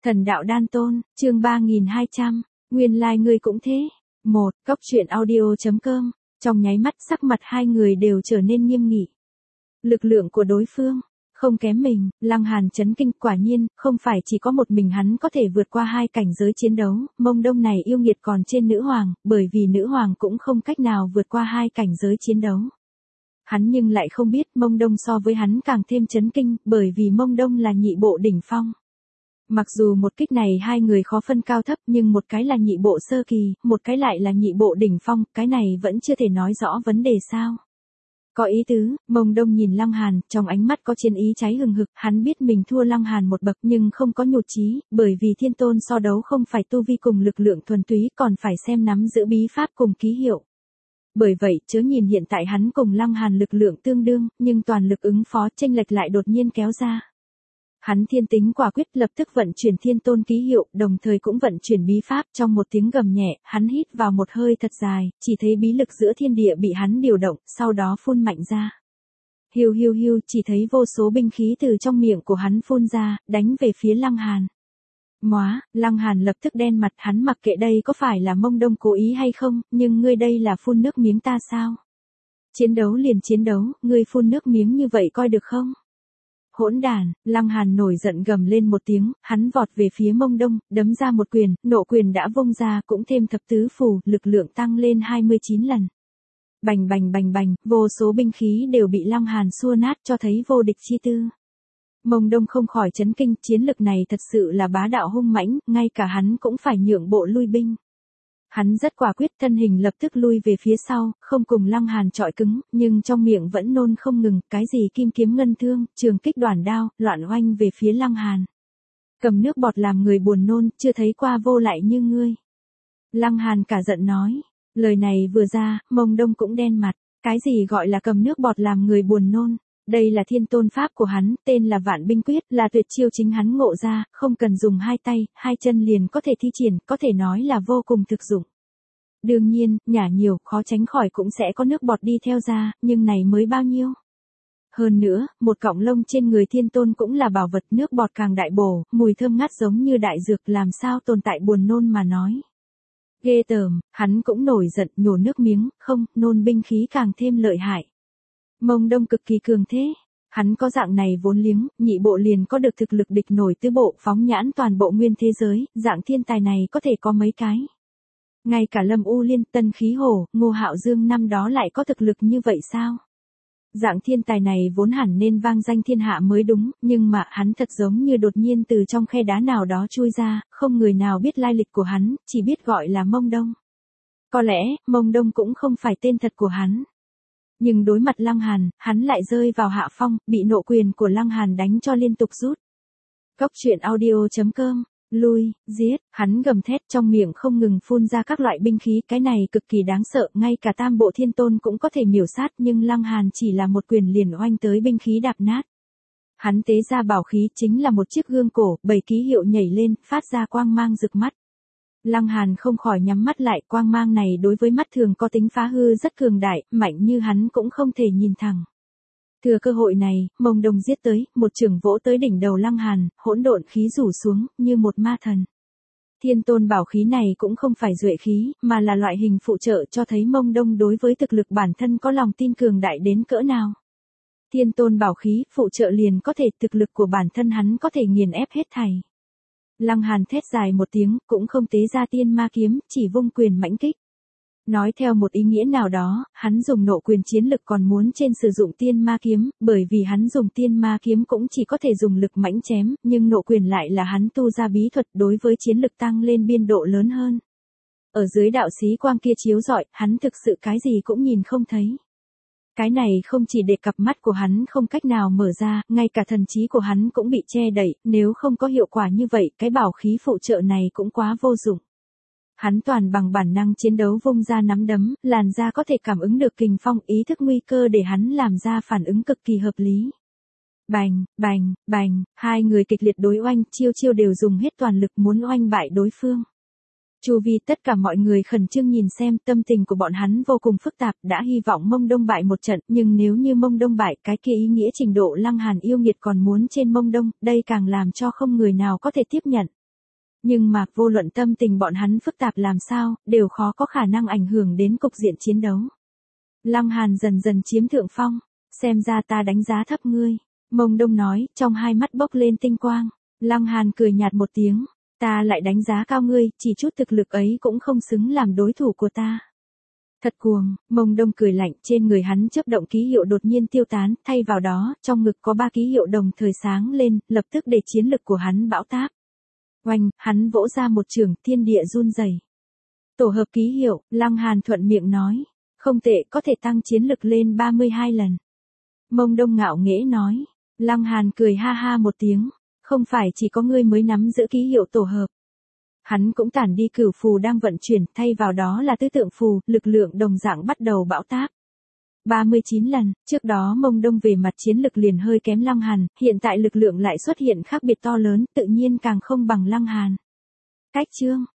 Thần đạo đan tôn, chương 3200, nguyên lai ngươi cũng thế. Cốc truyện audio.com, trong nháy mắt sắc mặt hai người đều trở nên nghiêm nghị. Lực lượng của đối phương, không kém mình, Lăng Hàn chấn kinh, quả nhiên, không phải chỉ có một mình hắn có thể vượt qua hai cảnh giới chiến đấu, Mông Đông này yêu nghiệt còn trên nữ hoàng, bởi vì nữ hoàng cũng không cách nào vượt qua hai cảnh giới chiến đấu. Hắn nhưng lại không biết Mông Đông so với hắn càng thêm chấn kinh, bởi vì Mông Đông là nhị bộ đỉnh phong. Mặc dù một kích này hai người khó phân cao thấp nhưng một cái là nhị bộ sơ kỳ, một cái lại là nhị bộ đỉnh phong, cái này vẫn chưa thể nói rõ vấn đề sao. Có ý tứ, Mông Đông nhìn Lăng Hàn, trong ánh mắt có chiến ý cháy hừng hực, hắn biết mình thua Lăng Hàn một bậc nhưng không có nhụt chí, bởi vì thiên tôn so đấu không phải tu vi cùng lực lượng thuần túy còn phải xem nắm giữ bí pháp cùng ký hiệu. Bởi vậy, chớ nhìn hiện tại hắn cùng Lăng Hàn lực lượng tương đương, nhưng toàn lực ứng phó chênh lệch lại đột nhiên kéo ra. Hắn thiên tính quả quyết lập tức vận chuyển thiên tôn ký hiệu, đồng thời cũng vận chuyển bí pháp, trong một tiếng gầm nhẹ, hắn hít vào một hơi thật dài, chỉ thấy bí lực giữa thiên địa bị hắn điều động, sau đó phun mạnh ra. Hiu hiu hiu, chỉ thấy vô số binh khí từ trong miệng của hắn phun ra, đánh về phía Lăng Hàn. Lăng Hàn lập tức đen mặt, hắn mặc kệ đây có phải là Mông Đông cố ý hay không, nhưng ngươi đây là phun nước miếng ta sao? Chiến đấu liền chiến đấu, ngươi phun nước miếng như vậy coi được không? Hỗn đàn, Lăng Hàn nổi giận gầm lên một tiếng, hắn vọt về phía Mông Đông, đấm ra một quyền, nộ quyền đã vung ra cũng thêm thập tứ phù, lực lượng tăng lên 29 lần. Bành bành bành bành, vô số binh khí đều bị Lăng Hàn xua nát cho thấy vô địch chi tư. Mông Đông không khỏi chấn kinh, chiến lực này thật sự là bá đạo hung mãnh, ngay cả hắn cũng phải nhượng bộ lui binh. Hắn rất quả quyết, thân hình lập tức lui về phía sau, không cùng Lăng Hàn chọi cứng, nhưng trong miệng vẫn nôn không ngừng, cái gì kim kiếm ngân thương, trường kích đoản đao, loạn oanh về phía Lăng Hàn. Cầm nước bọt làm người buồn nôn, chưa thấy qua vô lại như ngươi. Lăng Hàn cả giận nói, lời này vừa ra, Mông Đông cũng đen mặt, cái gì gọi là cầm nước bọt làm người buồn nôn. Đây là thiên tôn pháp của hắn, tên là Vạn Binh Quyết, là tuyệt chiêu chính hắn ngộ ra, không cần dùng hai tay, hai chân liền có thể thi triển, có thể nói là vô cùng thực dụng. Đương nhiên, nhả nhiều, khó tránh khỏi cũng sẽ có nước bọt đi theo ra, nhưng này mới bao nhiêu. Hơn nữa, một cọng lông trên người thiên tôn cũng là bảo vật, nước bọt càng đại bổ, mùi thơm ngát giống như đại dược, làm sao tồn tại buồn nôn mà nói. Ghê tởm, hắn cũng nổi giận, nhổ nước miếng, không, nôn binh khí càng thêm lợi hại. Mông Đông cực kỳ cường thế, hắn có dạng này vốn liếng, nhị bộ liền có được thực lực địch nổi tứ bộ, phóng nhãn toàn bộ nguyên thế giới, dạng thiên tài này có thể có mấy cái. Ngay cả Lâm U Liên, Tân Khí Hổ, Ngô Hạo Dương năm đó lại có thực lực như vậy sao? Dạng thiên tài này vốn hẳn nên vang danh thiên hạ mới đúng, nhưng mà hắn thật giống như đột nhiên từ trong khe đá nào đó chui ra, không người nào biết lai lịch của hắn, chỉ biết gọi là Mông Đông. Có lẽ, Mông Đông cũng không phải tên thật của hắn. Nhưng đối mặt Lăng Hàn, hắn lại rơi vào hạ phong, bị nộ quyền của Lăng Hàn đánh cho liên tục rút. Cốc truyện audio.com, lui, giết, hắn gầm thét trong miệng không ngừng phun ra các loại binh khí, cái này cực kỳ đáng sợ, ngay cả tam bộ thiên tôn cũng có thể miểu sát nhưng Lăng Hàn chỉ là một quyền liền oanh tới binh khí đạp nát. Hắn tế ra bảo khí chính là một chiếc gương cổ, 7 ký hiệu nhảy lên, phát ra quang mang rực mắt. Lăng Hàn không khỏi nhắm mắt lại, quang mang này đối với mắt thường có tính phá hư rất cường đại, mạnh như hắn cũng không thể nhìn thẳng. Thừa cơ hội này, Mông Đông giết tới, một chưởng vỗ tới đỉnh đầu Lăng Hàn, hỗn độn khí rủ xuống, như một ma thần. Thiên tôn bảo khí này cũng không phải duệ khí, mà là loại hình phụ trợ cho thấy Mông Đông đối với thực lực bản thân có lòng tin cường đại đến cỡ nào. Thiên tôn bảo khí, phụ trợ liền có thể thực lực của bản thân hắn có thể nghiền ép hết thảy. Lăng Hàn thét dài một tiếng, cũng không tế ra tiên ma kiếm, chỉ vung quyền mãnh kích. Nói theo một ý nghĩa nào đó, hắn dùng nộ quyền chiến lực còn muốn trên sử dụng tiên ma kiếm, bởi vì hắn dùng tiên ma kiếm cũng chỉ có thể dùng lực mãnh chém, nhưng nộ quyền lại là hắn tu ra bí thuật đối với chiến lực tăng lên biên độ lớn hơn. Ở dưới đạo xí quang kia chiếu rọi, hắn thực sự cái gì cũng nhìn không thấy. Cái này không chỉ để cặp mắt của hắn không cách nào mở ra, ngay cả thần trí của hắn cũng bị che đậy, nếu không có hiệu quả như vậy, cái bảo khí phụ trợ này cũng quá vô dụng. Hắn toàn bằng bản năng chiến đấu vung ra nắm đấm, làn da có thể cảm ứng được kình phong, ý thức nguy cơ để hắn làm ra phản ứng cực kỳ hợp lý. Bành, bành, bành, hai người kịch liệt đối oanh, chiêu chiêu đều dùng hết toàn lực muốn oanh bại đối phương. Chu vi tất cả mọi người khẩn trương nhìn xem, tâm tình của bọn hắn vô cùng phức tạp, đã hy vọng Mông Đông bại một trận, nhưng nếu như Mông Đông bại, cái kia ý nghĩa trình độ Lăng Hàn yêu nghiệt còn muốn trên Mông Đông, đây càng làm cho không người nào có thể tiếp nhận. Nhưng mà vô luận tâm tình bọn hắn phức tạp làm sao, đều khó có khả năng ảnh hưởng đến cục diện chiến đấu. Lăng Hàn dần dần chiếm thượng phong, xem ra ta đánh giá thấp ngươi. Mông Đông nói, trong hai mắt bốc lên tinh quang. Lăng Hàn cười nhạt một tiếng, ta lại đánh giá cao ngươi, chỉ chút thực lực ấy cũng không xứng làm đối thủ của ta. Thật cuồng, Mông Đông cười lạnh, trên người hắn chớp động ký hiệu đột nhiên tiêu tán, thay vào đó, trong ngực có 3 ký hiệu đồng thời sáng lên, lập tức để chiến lực của hắn bão táp. Oanh, hắn vỗ ra một trường, thiên địa run rẩy. Tổ hợp ký hiệu, Lăng Hàn thuận miệng nói, không tệ, có thể tăng chiến lực lên 32 lần. Mông Đông ngạo nghễ nói, Lăng Hàn cười ha ha một tiếng, không phải chỉ có ngươi mới nắm giữ ký hiệu tổ hợp. Hắn cũng tản đi cửu phù đang vận chuyển, thay vào đó là tứ tượng phù, lực lượng đồng dạng bắt đầu bão táp. 39 lần, trước đó Mông Đông về mặt chiến lực liền hơi kém Lăng Hàn, hiện tại lực lượng lại xuất hiện khác biệt to lớn, tự nhiên càng không bằng Lăng Hàn. Cách chương